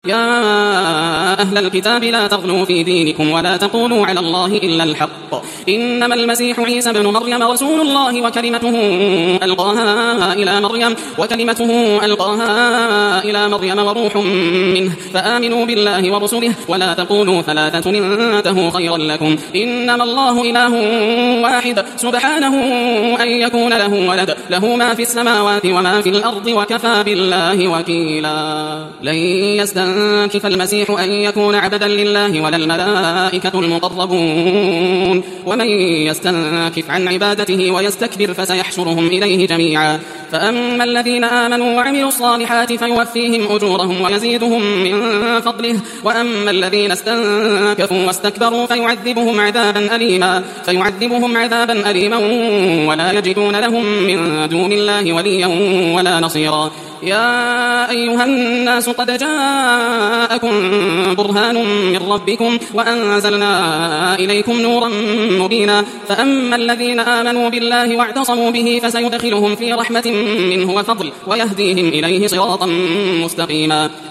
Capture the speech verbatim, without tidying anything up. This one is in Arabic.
يا أهل الكتاب لا تغلوا في دينكم ولا تقولوا على الله إلا الحق إنما المسيح عيسى بن مريم رسول الله وكلمته ألقاها إلى مريم وكلمته ألقاها إلى مريم وروح منه فآمنوا بالله ورسله ولا تقولوا ثلاثة انتهوا خيرا لكم إنما الله إله واحد سبحانه أن يكون له ولد له ما في السماوات وما في الأرض وكفى بالله وكيلا لن يستنكف المسيح أن يكون عبدا لله ولا الملائكة المقربون ومن يستنكف عن عبادته ويستكبر فسيحشرهم إليه جميعا فأما الذين آمنوا وعملوا الصالحات فيوفيهم أجورهم ويزيدهم من فضله وأما الذين استنكفوا واستكبروا فيعذبهم عذابا أليما فيعذبهم عذابا أليما ولا يجدون لهم من دون الله وليا ولا نصيرا يا أيها الناس قد جاءكم برهان من ربكم وأنزلنا إليكم نورا مبينا فأما الذين آمنوا بالله واعتصموا به فسيدخلهم في رحمة منه وفضل ويهديهم إليه صراطا مستقيما